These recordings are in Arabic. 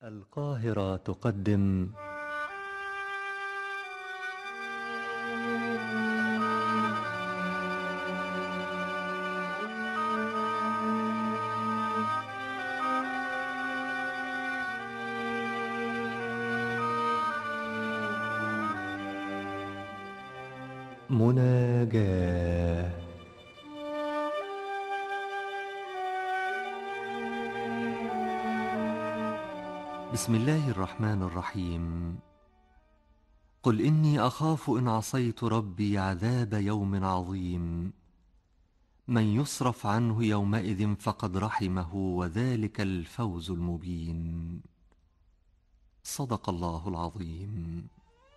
القاهرة تقدم مناجاة. بسم الله الرحمن الرحيم. قل إني أخاف إن عصيت ربي عذاب يوم عظيم، من يصرف عنه يومئذ فقد رحمه وذلك الفوز المبين. صدق الله العظيم.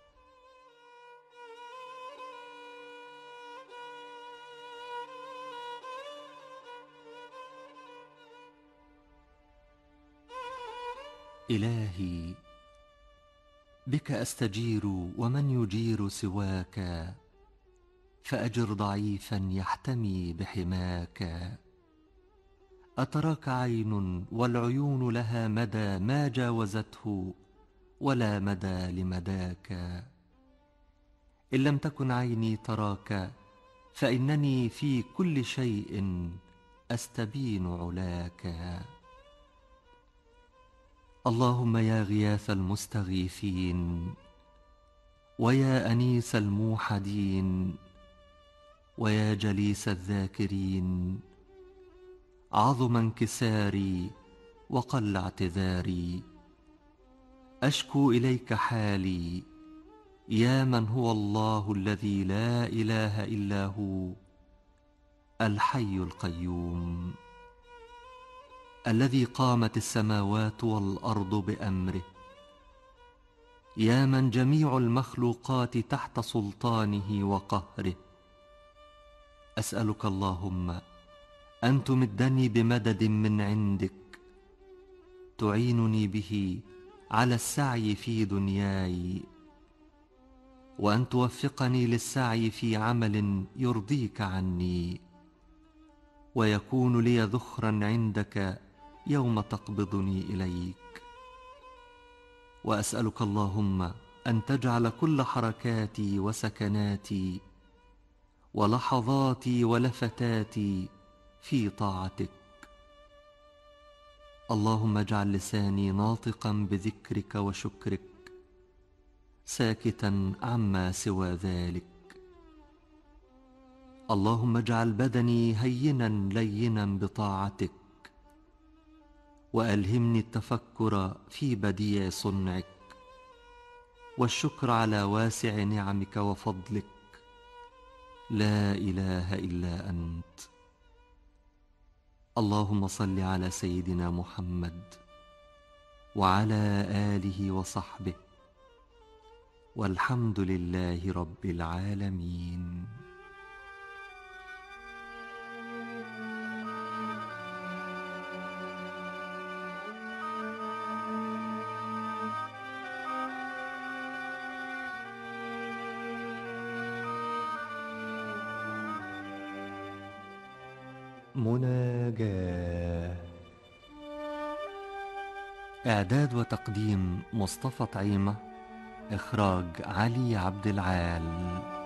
إلهي بك أستجير ومن يجير سواك، فأجر ضعيفا يحتمي بحماك. أتراك عين والعيون لها مدى ما جاوزته ولا مدى لمداك. إن لم تكن عيني تراك فإنني في كل شيء أستبين علاك. اللهم يا غياث المستغيثين، ويا أنيس الموحدين، ويا جليس الذاكرين، عظم انكساري وقل اعتذاري، أشكو إليك حالي يا من هو الله الذي لا إله إلا هو، الحي القيوم، الذي قامت السماوات والأرض بأمره، يا من جميع المخلوقات تحت سلطانه وقهره. أسألك اللهم أن تمدني بمدد من عندك تعينني به على السعي في دنياي، وأن توفقني للسعي في عمل يرضيك عني، ويكون لي ذخرا عندك يوم تقبضني إليك. وأسألك اللهم أن تجعل كل حركاتي وسكناتي ولحظاتي ولفتاتي في طاعتك. اللهم اجعل لساني ناطقا بذكرك وشكرك، ساكتا عما سوى ذلك. اللهم اجعل بدني هينا لينا بطاعتك، وألهمني التفكر في بديع صنعك والشكر على واسع نعمك وفضلك. لا إله إلا أنت. اللهم صل على سيدنا محمد وعلى آله وصحبه، والحمد لله رب العالمين. مناجاة. إعداد وتقديم مصطفى طعيمة، إخراج علي عبد العال.